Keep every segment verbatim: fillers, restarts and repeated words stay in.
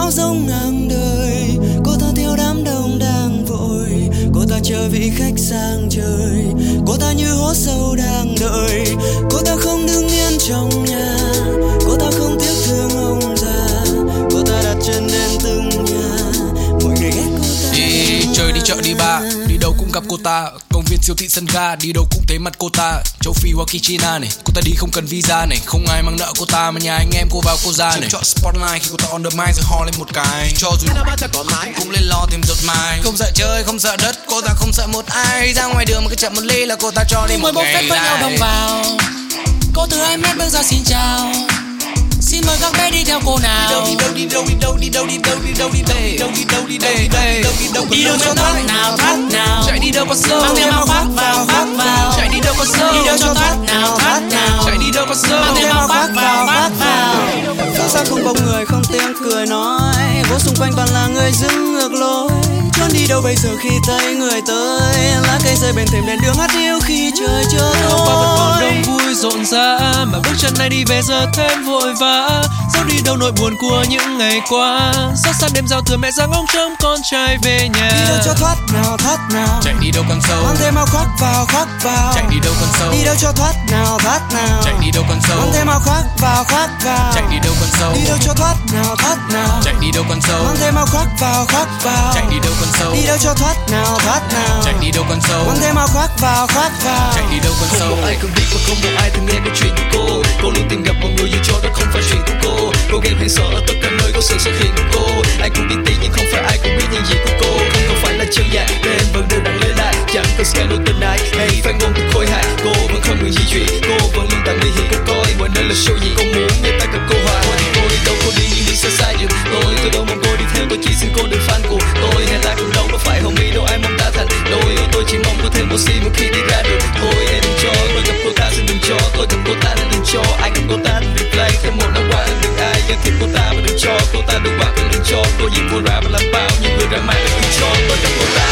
áo giống ngang đời. Cô ta theo đám đông đang vội, cô ta chờ vị khách sang trời. Cô ta như hố sâu đang đợi, cô ta không đứng yên trong nhà, cô ta không tiếc thương ông già. Cô ta đặt chân đến từng nhà, mọi người ghét cô ta. Đi chơi đi chợ đi bar, đi đâu cũng gặp cô ta. Công viên siêu thị sân ga, đi đâu cũng thấy mặt cô ta. Châu Phi hoặc China này, cô ta đi không cần visa này. Không ai mang nợ cô ta mà nhà anh em cô vào cô ra này. Chọn spotlight khi cô ta on the mic rồi ho lên một cái. Cho dù cũng lên lo tìm giọt mai. Không sợ chơi không sợ đất, cô ta không sợ một ai. Ra ngoài đường mà cứ chậm một ly là cô ta cho đi một ngày dài. Với nhau đồng vào, cô từ hai mét bước ra xin chào. Xin mời các bé đi theo cô nào. Đi đâu đi đâu đi đâu đi đâu đi đâu đi đâu đi đâu đi đâu đi đâu đi đâu đi đâu đi đâu đi đâu cho thoát nào thoát nào. Chạy đi đâu có sâu, mang theo áo khoác vào khoác vào. Chạy đi đâu có sâu, đi đâu cho thoát nào thoát nào. Chạy đi đâu có sâu, mang theo áo khoác vào khoác vào. Sao sao không bóng người không tiếng cười nói, phố xung quanh toàn là người dưng ngược lối. Trốn đi đâu bây giờ khi thấy người tới, lá cây rơi bên thềm đèn đường hát hiu khi trời chưa tối. Qua vẫn còn đông vui rộn rã, mà bước chân này đi về giờ thêm vội vã. Dẫu đi đâu nỗi buồn của những ngày qua, xót xa đêm giao thừa mẹ giang ông trông con trai về nhà. Đi đâu cho thoát nào thoát nào, chạy đi đâu con sâu, mang thêm áo khoác vào khoác vào. Chạy đi đâu con sâu, đi đâu cho thoát nào thoát nào. Chạy đi đâu con sâu, mang thêm áo khoác vào khoác vào. Chạy đi đâu con sâu, đi đâu cho thoát nào thoát nào. Chạy đi đâu con sâu, mang thêm áo khoác vào khoác vào. Chạy đi đâu con sâu, đi đâu cho thoát nào thoát nào. Chạy đi đâu con sâu, mang thêm áo khoác vào khoác vào. Chạy đi đâu con sâu. Không một ai không biết và không một ai từng nghe câu chuyện của cô. Cô luôn tìm gặp mọi người dù cho đó không phải chuyện của cô. Cô game hay sợ ở tất cả nơi có sự xuất hiện của cô. Ai cũng biết tin nhưng không phải ai cũng biết những gì của cô. Không cần phải là chân dài nên vẫn đều đặn lên lại. Chẳng cần scandal tình ai hay phát ngôn từ khôi hài. Cô vẫn không ngừng di chuyển, cô vẫn luôn tặng nguy hiểm của coi. Mọi nơi là show gì cô muốn người ta gặp cô hoài. Cô đi cô đi đâu cô đi nhưng đi xa xa giùm tôi. Tôi đâu mong cô đi theo tôi chỉ xin cô đừng fan của tôi. Hay ta cũng đâu có phải homie đâu ai mong ta thành đôi. Tôi chỉ mong có thêm oxy một khi đi ra được thôi. Hãy đừng cho tôi gặp cô ta xin đừng cho tôi gặp cô ta nên đừng cho ai gặp cô ta đừng replay thêm một năm qua đừng ai giới thiệu cô ta mà đừng cho cô ta được bạc đừng cho cô gì cô ra mà làm bao nhiêu người ra mạng đừng cho tôi gặp cô ta.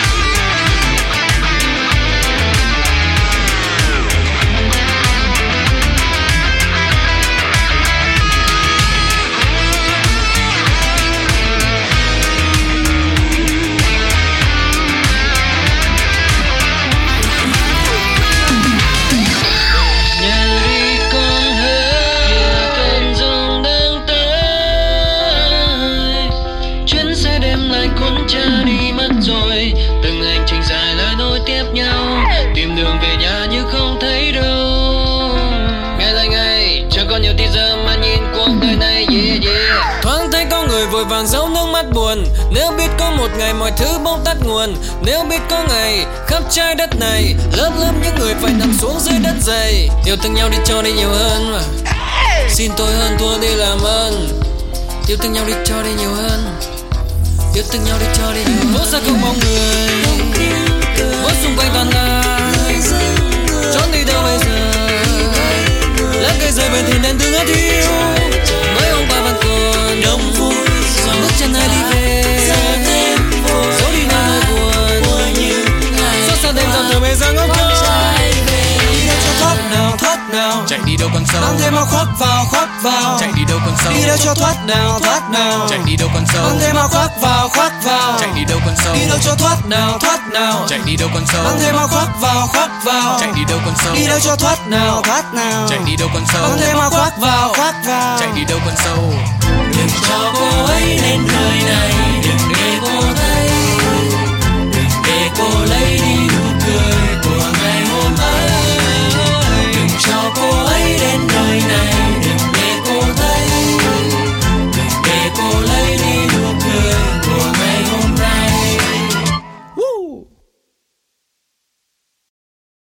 Tìm đường về nhà như không thấy đâu. Ngày lại ngày chẳng còn nhiều teaser mà nhìn cuộc đời này yeah yeah. Thoáng thấy có người vội vàng giấu nước mắt buồn. Nếu biết có một ngày mọi thứ bỗng tắt nguồn. Nếu biết có ngày khắp trái đất này lớp lớp những người phải nằm xuống dưới đất dày. Yêu thương nhau đi cho đi nhiều hơn mà. Xin tôi hơn thua đi làm ơn. Yêu thương nhau đi cho đi nhiều hơn. Yêu thương nhau đi cho đi nhiều hơn. Phố xa không bóng người, phố xung quanh toàn là trốn đi đâu bây giờ. Lá cây rơi bên thì nên thương hết hiu. Mới hôm qua vẫn còn đông vui, bước chân ai đi về. Dẫu đi nơi nơi buồn, xót xa đêm giao thừa mẹ giang ngốc thôi. Đi đâu cho thoát nào thoát nào. Chạy đi đâu con sâu, mang thêm áo khoác vào khoác vào. Chạy đi đâu con sâu, đi đâu cho thoát nào thoát nào. Chạy đi đâu con sâu, mang thêm áo khoác vào khoác vào. Chạy đi đâu con sâu, đi đâu cho thoát nào thoát nào. Chạy đi đâu con sâu, mang thêm áo khoác vào khoác vào. Chạy đi đâu con sâu, đi đâu cho thoát nào thoát nào. Chạy đi đâu con sâu, mang thêm áo khoác vào khoác vào. Chạy đi đâu con sâu. Đừng cho cô ấy